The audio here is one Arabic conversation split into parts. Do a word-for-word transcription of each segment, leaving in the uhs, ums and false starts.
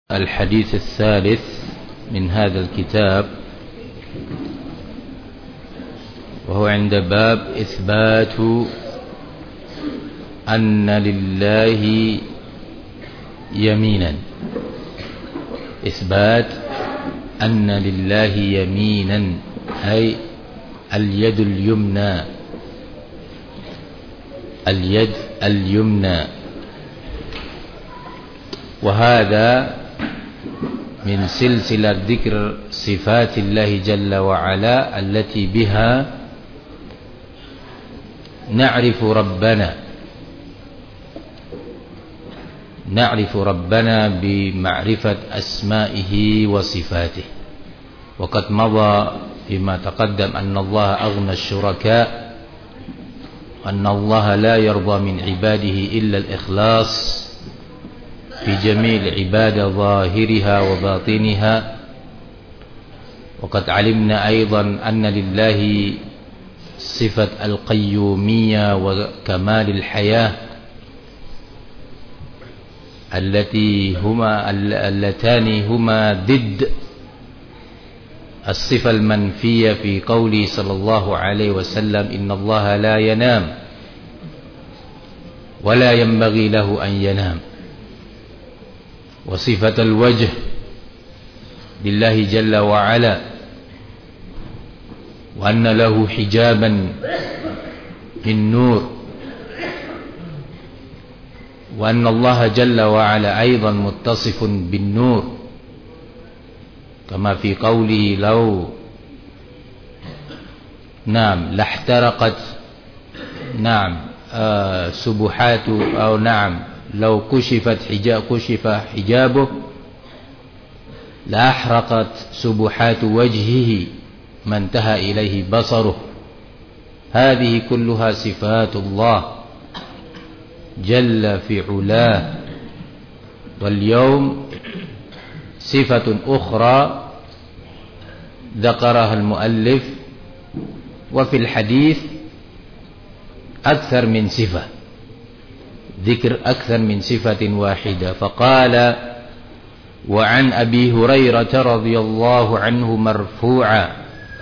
الحديث الثالث من هذا الكتاب وهو عند باب إثبات أن لله يمينا إثبات أن لله يمينا أي اليد اليمنى اليد اليمنى وهذا من سلسلة ذكر صفات الله جل وعلا التي بها نعرف ربنا نعرف ربنا بمعرفة أسمائه وصفاته. وقد مضى فيما تقدم أن الله أغنى الشركاء أن الله لا يرضى من عباده إلا الإخلاص في جميع العبادة ظاهرها وباطنها. وقد علمنا أيضا أن لله صفة القيومية وكمال الحياة التي هما اللتان هما ضد الصفة المنفية في قوله صلى الله عليه وسلم إن الله لا ينام ولا ينبغي له أن ينام. وصفة الوجه لله جل وعلا وأن له حجابا من نور وأن الله جل وعلا أيضا متصف بالنور كما في قوله لو نعم لاحترقت نعم آه سبحات أو نعم لو كشفت حجاب كشف حجابه لأحرقت سبحات وجهه ما انتهى إليه بصره. هذه كلها صفات الله جل في علاه. واليوم صفة أخرى ذكرها المؤلف وفي الحديث أكثر من صفة ذكر أكثر من صفة واحدة. فقال وعن أبي هريرة رضي الله عنه مرفوعا.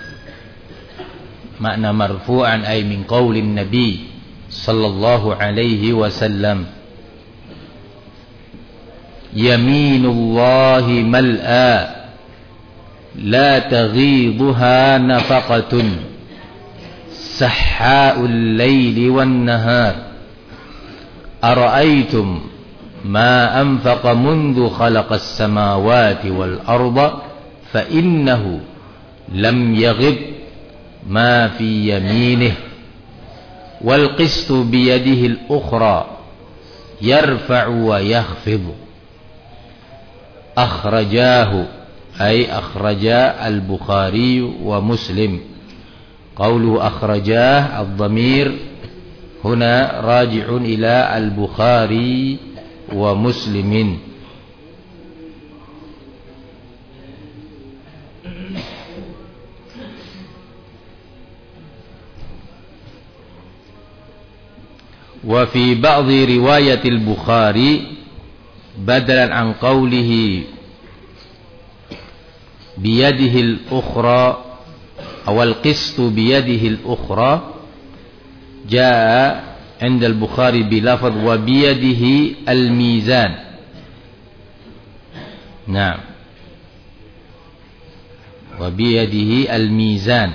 معنى مرفوعا أي من قول النبي صلى الله عليه وسلم يمين الله ملأى لا تغيضها نفقة سحاء الليل والنهار أرأيتم ما أنفق منذ خلق السماوات والأرض فإنه لم يغب ما في يمينه والقسط بيده الأخرى يرفع ويخفض. أخرجاه أي أخرجا البخاري ومسلم. قوله أخرجاه الضمير هنا راجع إلى البخاري ومسلم. وفي بعض رواية البخاري بدلا عن قوله بيده الأخرى أو القسط بيده الأخرى جاء عند البخاري بلفظ وبيده الميزان. نعم وبيده الميزان.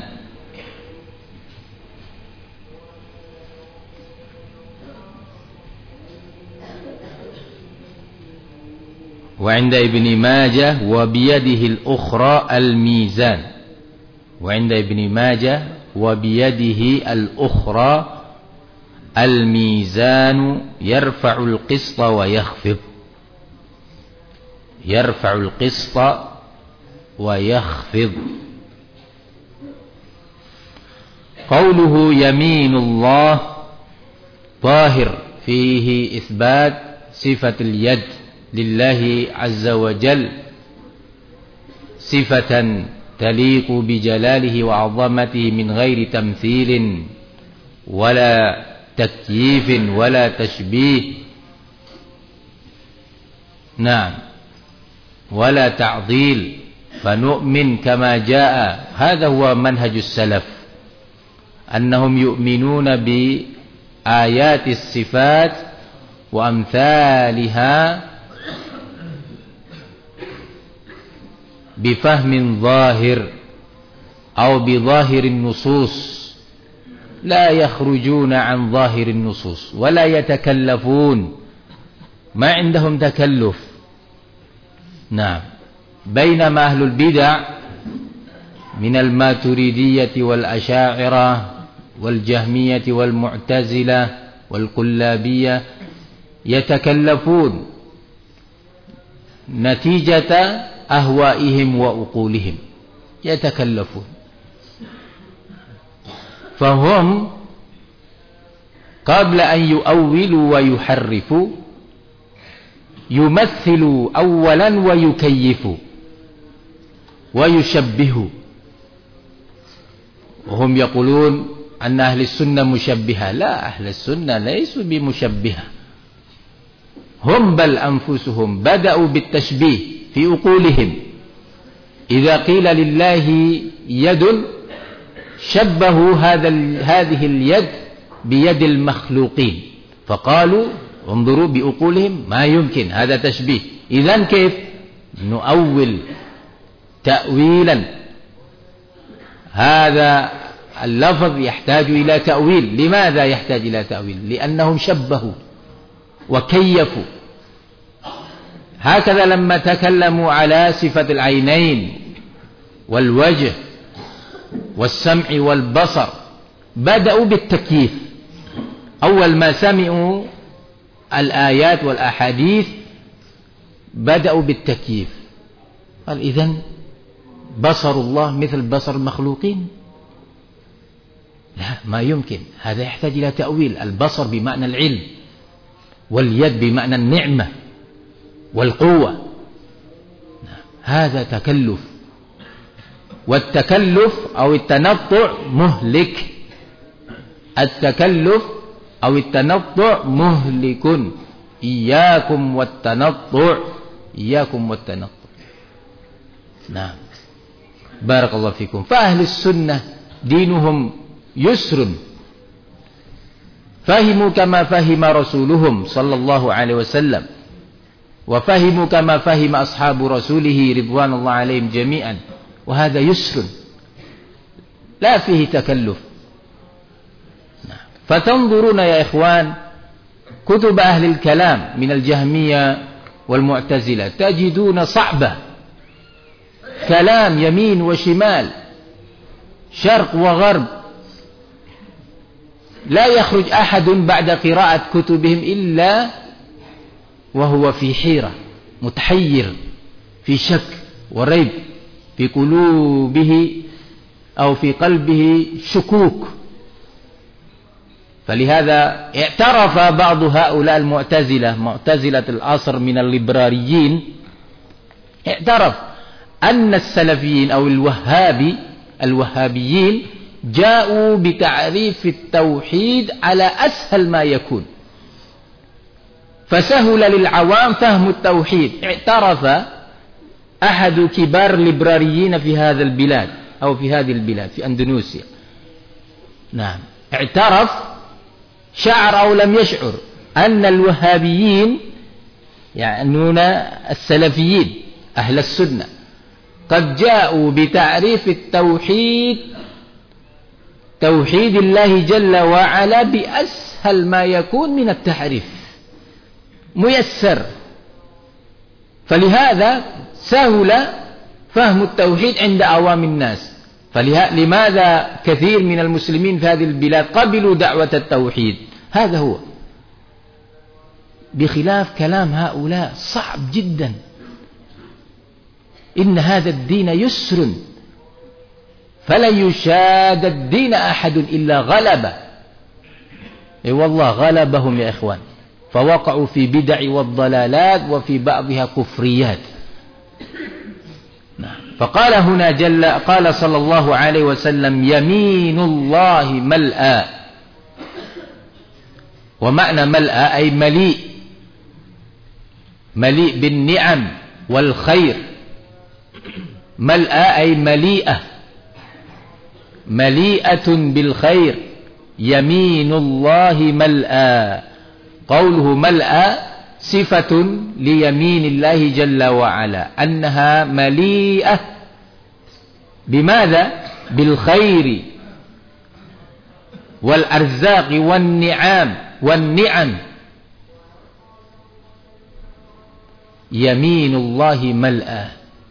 وعند ابن ماجه وبيده الأخرى الميزان. وعند ابن ماجه وبيده الأخرى الميزان يرفع القسط ويخفض يرفع القسط ويخفض. قوله يمين الله ظاهر فيه إثبات صفة اليد لله عز وجل صفة تليق بجلاله وعظمته من غير تمثيل ولا تكييف ولا تشبيه. Nah, ولا تعضيل فنؤمن كما جاء. هذا هو منهج السلف، أنهم يؤمنون بآيات الصفات وأمثالها بفهم ظاهر أو بظاهر النصوص، لا يخرجون عن ظاهر النصوص ولا يتكلفون، ما عندهم تكلف. نعم. بينما أهل البدع من الماتريدية والأشاعرة والجهمية والمعتزلة والكلابية يتكلفون نتيجة أهوائهم وأقولهم، يتكلفون. فهم قبل أن يؤولوا ويحرفوا يمثلوا أولا ويكيفوا ويشبهوا، وهم يقولون أن أهل السنة مشبهة. لا، أهل السنة ليسوا بمشبهة، هم بل أنفسهم بدأوا بالتشبيه في أقولهم. إذا قيل لله يد شبهوا هذا هذه اليد بيد المخلوقين، فقالوا انظروا بأقولهم ما يمكن، هذا تشبيه. إذن كيف نؤول تأويلا؟ هذا اللفظ يحتاج إلى تأويل. لماذا يحتاج إلى تأويل؟ لأنهم شبهوا وكيفوا. هكذا لما تكلموا على صفة العينين والوجه والسمع والبصر بدأوا بالتكييف. أول ما سمعوا الآيات والأحاديث بدأوا بالتكييف. قال إذن بصر الله مثل بصر المخلوقين؟ لا، ما يمكن، هذا يحتاج إلى تأويل. البصر بمعنى العلم، واليد بمعنى النعمة والقوة. هذا تكلف، والتكلف أو التنطع مهلك. التكلف أو التنطع مهلك. إياكم والتنطع، إياكم والتنطع. نعم، بارك الله فيكم. فأهل السنة دينهم يسر، فهموا كما فهم رسولهم صلى الله عليه وسلم، وفهموا كما فهم أصحاب رسوله رضوان الله عليهم جميعا، وهذا يسر لا فيه تكلف. فتنظرون يا إخوان كتب أهل الكلام من الجهمية والمعتزلة تجدون صعبة، كلام يمين وشمال، شرق وغرب، لا يخرج أحد بعد قراءة كتبهم إلا وهو في حيرة، متحير، في شك وريب، في قلوبه أو في قلبه شكوك. فلهذا اعترف بعض هؤلاء المعتزلة، معتزلة العصر من الليبراريين، اعترف أن السلفيين أو الوهابي الوهابيين جاءوا بتعريف التوحيد على أسهل ما يكون، فسهل للعوام فهم التوحيد. اعترف أحد كبار الليبراريين في هذا البلاد أو في هذه البلاد في أندونيسيا، نعم، اعترف، شعر أو لم يشعر، أن الوهابيين يعنون السلفيين أهل السنة قد جاءوا بتعريف التوحيد، توحيد الله جل وعلا، بأسهل ما يكون من التعريف، ميسر. فلهذا سهل فهم التوحيد عند عوام الناس. فلماذا كثير من المسلمين في هذه البلاد قبلوا دعوة التوحيد؟ هذا هو، بخلاف كلام هؤلاء صعب جدا. إن هذا الدين يسر، فلن يشاد الدين أحد إلا غلبه. اي والله غلبهم يا إخوان، فوقعوا في بدع والضلالات وفي بعضها كفريات. فقال هنا جل، قال صلى الله عليه وسلم: يمين الله ملأى. ومعنى ملأى أي مليء، مليء بالنعم والخير. ملأى أي مليئة، مليئة بالخير. يمين الله ملأى. قوله ملأى صفة ليمين الله جل وعلا، أنها مليئة بماذا؟ بالخير والأرزاق والنعم والنعم. يمين الله ملأى.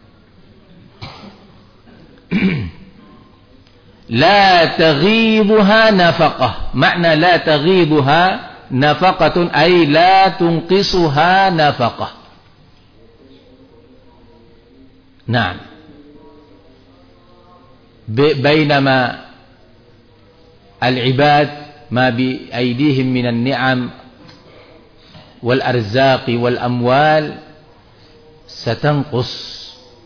لا تغيضها نفقة. معنى لا تغيضها نفقة أي لا تنقصها نفقة. نعم. بينما العباد ما بأيديهم من النعم والأرزاق والأموال ستنقص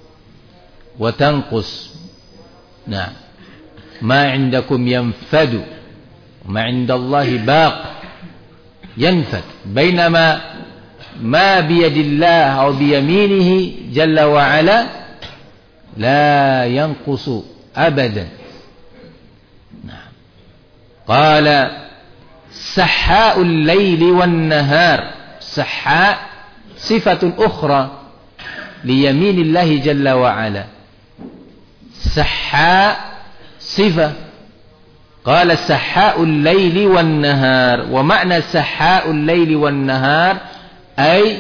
وتنقص. نعم. ما عندكم ينفد وما عند الله باق، ينفد. بينما ما بيد الله أو بيمينه جل وعلا لا ينقص أبدا. نعم. قال سحاء الليل والنهار. سحاء صفة أخرى ليمين الله جل وعلا. سحاء صفة. قال سحاء الليل والنهار. ومعنى سحاء الليل والنهار أي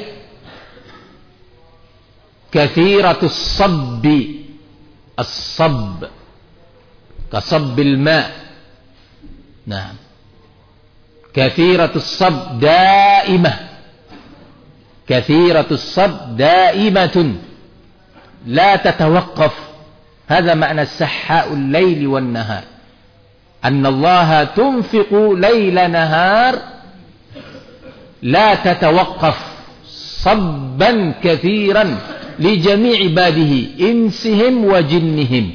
كثيرة الصب. الصب كصب الماء. نعم. كثيرة الصب دائمة. كثيرة الصب دائمة لا تتوقف. هذا معنى سحاء الليل والنهار، أن الله تنفق ليل نهار لا تتوقف، صبا كثيرا لجميع عباده إنسهم وجنهم،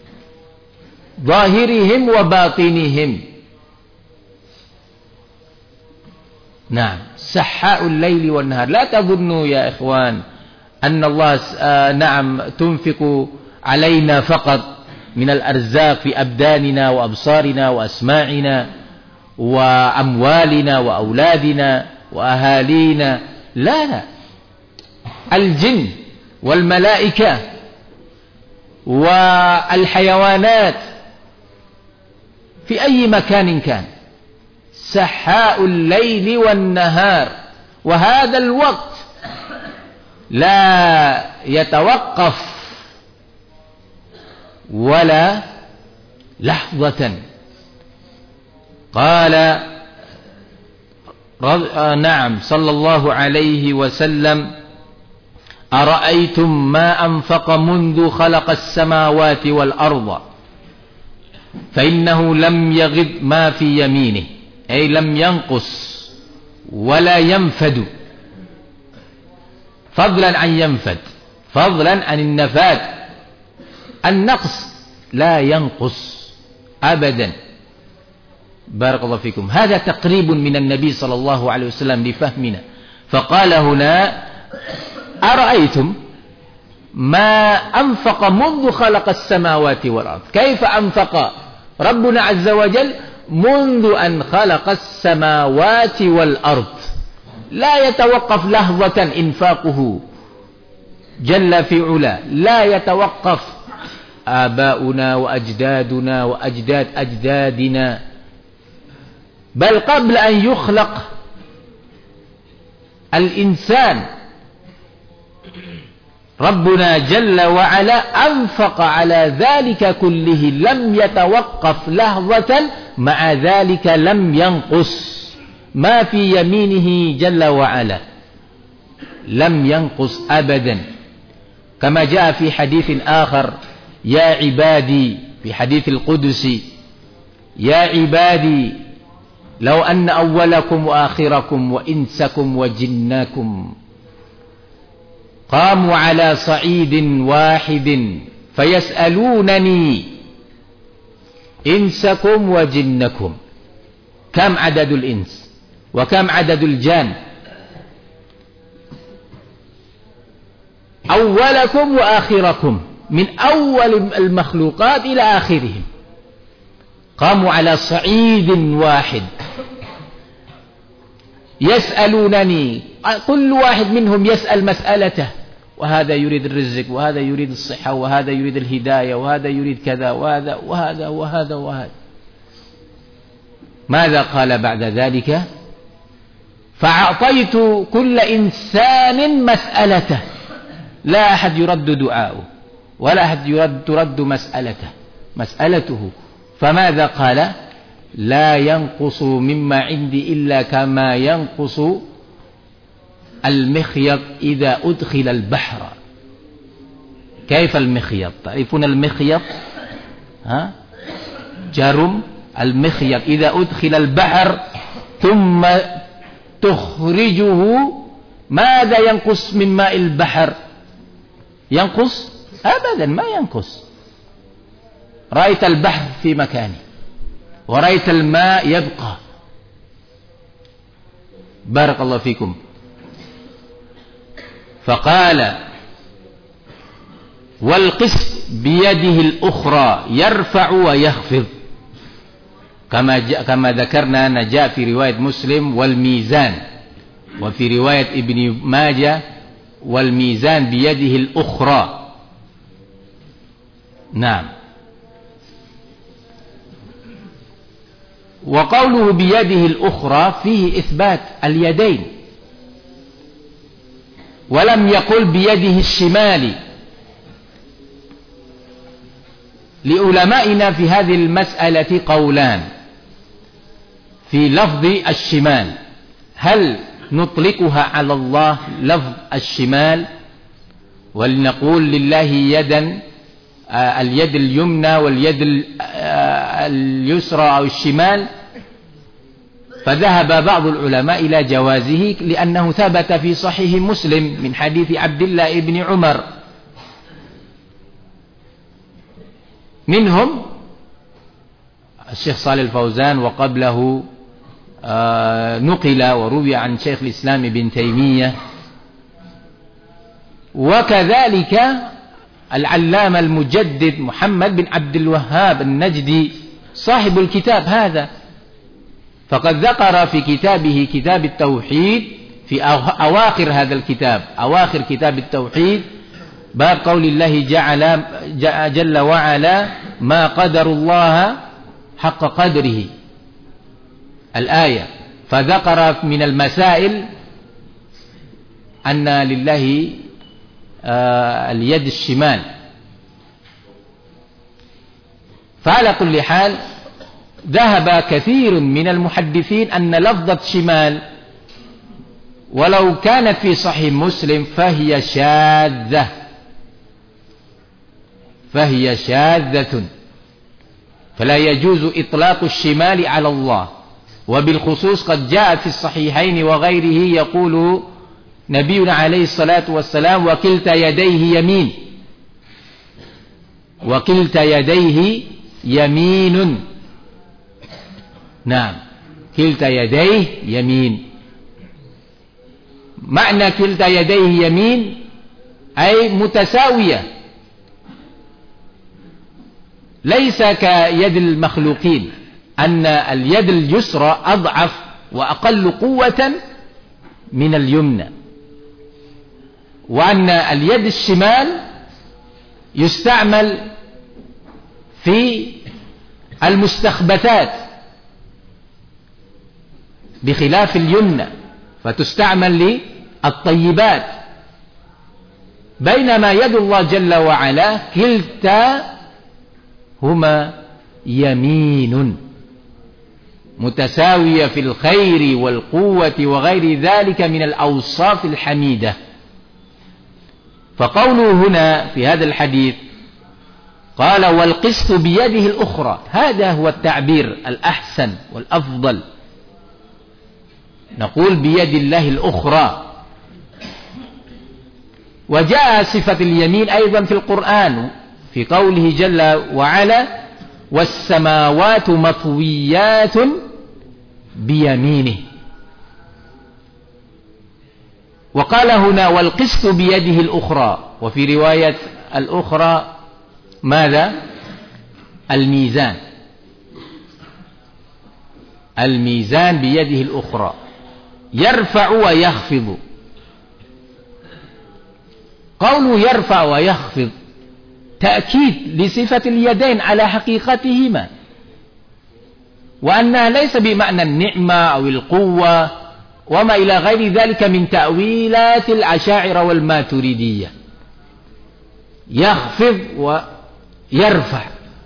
ظاهرهم وباطنهم. نعم. سحاء الليل والنهار. لا تظنوا يا إخوان أن الله آه نعم تنفق علينا فقط من الأرزاق في أبداننا وأبصارنا وأسماعنا وأموالنا وأولادنا وأهالينا. لا لا. الجن والملائكة والحيوانات في أي مكان كان. سحاء الليل والنهار. وهذا الوقت لا يتوقف ولا لحظة. قال نعم صلى الله عليه وسلم أرأيتم ما أنفق منذ خلق السماوات والأرض فإنه لم يغض ما في يمينه، أي لم ينقص ولا ينفد، فضلا عن ينفد، فضلا عن النفاد. النقص لا ينقص أبدا. بارك الله فيكم. هذا تقريب من النبي صلى الله عليه وسلم لفهمنا. فقال هنا أرأيتم ما أنفق منذ خلق السماوات والأرض. كيف أنفق ربنا عز وجل؟ منذ أن خلق السماوات والأرض، لا يتوقف لحظة إنفاقه جل في علا، لا يتوقف. آباؤنا وأجدادنا وأجداد أجدادنا، بل قبل أن يخلق الإنسان ربنا جل وعلا أنفق على ذلك كله، لم يتوقف لحظة، مع ذلك لم ينقص ما في يمينه جل وعلا، لم ينقص أبدا. كما جاء في حديث آخر: يا عبادي، في حديث القدسي: يا عبادي لو أن أولكم وآخركم وإنسكم وجنكم قاموا على صعيد واحد فيسألونني إنسكم وجنكم، كم عدد الإنس وكم عدد الجان؟ أولكم وآخركم، من أول المخلوقات إلى آخرهم، قاموا على صعيد واحد يسألونني، كل واحد منهم يسأل مسألته، وهذا يريد الرزق، وهذا يريد الصحة، وهذا يريد الهداية، وهذا يريد كذا، وهذا وهذا وهذا وهذا. ماذا قال بعد ذلك؟ فأعطيت كل إنسان مسألته، لا أحد يرد دعاؤه، ولا أحد يرد ترد مسألته مسألته فماذا قال؟ لا ينقص مما عندي إلا كما ينقص المخيط إذا أدخل البحر. كيف المخيط؟ تعرفون المخيط؟ ها؟ جرم المخيط إذا أدخل البحر ثم تخرجه، ماذا ينقص من ماء البحر؟ ينقص؟ أبدا ما ينقص. رأيت البحر في مكانه، ورأيت الماء يبقى. بارك الله فيكم. فقال والقسط بيده الأخرى يرفع ويخفض، كما جاء كما ذكرنا أن جاء في رواية مسلم والميزان، وفي رواية ابن ماجه والميزان بيده الأخرى. نعم. وقوله بيده الأخرى فيه إثبات اليدين، ولم يقل بيده الشمال. لعلمائنا في هذه المسألة قولان في لفظ الشمال، هل نطلقها على الله لفظ الشمال ولنقول لله يدا، آه اليد اليمنى واليد آه اليسرى أو الشمال؟ فذهب بعض العلماء إلى جوازه، لأنه ثبت في صحيح مسلم من حديث عبد الله بن عمر، منهم الشيخ صالح الفوزان، وقبله آه نقل وروي عن شيخ الإسلام ابن تيمية، وكذلك العلامة المجدد محمد بن عبد الوهاب النجدي صاحب الكتاب هذا، فقد ذكر في كتابه كتاب التوحيد في أواخر هذا الكتاب، أواخر كتاب التوحيد، باب قول الله جعل جل وعلا ما قدر الله حق قدره الآية، فذكر من المسائل أن لله آه اليد الشمال. فعلى كل حال ذهب كثير من المحدثين أن لفظة شمال ولو كانت في صحيح مسلم فهي شاذة، فهي شاذة، فلا يجوز إطلاق الشمال على الله. وبالخصوص قد جاء في الصحيحين وغيره يقول نبينا عليه الصلاة والسلام وكلتا يديه يمين، وكلتا يديه يمين. نعم، كلتا يديه يمين. معنى كلتا يديه يمين أي متساوية، ليس كيد المخلوقين، أن اليد اليسرى أضعف وأقل قوة من اليمنى، وأن اليد الشمال يستعمل في المستخبثات بخلاف اليمنى، فتستعمل للطيبات، بينما يد الله جل وعلا كلتا هما يمين، متساوية في الخير والقوة وغير ذلك من الأوصاف الحميدة. فقوله هنا في هذا الحديث قال والقسط بيده الأخرى، هذا هو التعبير الأحسن والأفضل، نقول بيد الله الأخرى. وجاء صفة اليمين أيضا في القرآن في قوله جل وعلا والسماوات مطويات بيمينه. وقال هنا والقسط بيده الأخرى، وفي رواية الأخرى ماذا؟ الميزان. الميزان بيده الأخرى يرفع ويخفض. قوله يرفع ويخفض تأكيد لصفة اليدين على حقيقتهما، وأنها ليس بمعنى النعمة أو القوة وما إلى غير ذلك من تأويلات الأشاعرة والماتريدية. يخفض ويرفع.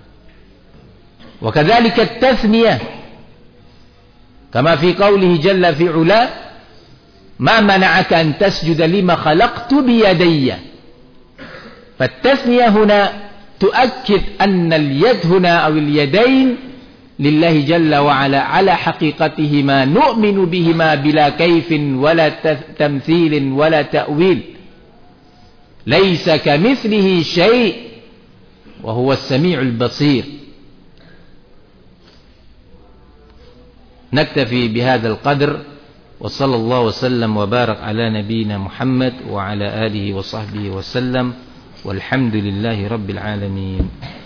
وكذلك التثنية كما في قوله جل في علاه ما منعك أن تسجد لما خلقت بيدي. فالتثنية هنا تؤكد أن اليد هنا أو اليدين لله جل وعلا على حقيقتهما، نؤمن بهما بلا كيف ولا تمثيل ولا تأويل. ليس كمثله شيء وهو السميع البصير. نكتفي بهذا القدر، وصلى الله وسلم وبارك على نبينا محمد وعلى آله وصحبه وسلم، والحمد لله رب العالمين.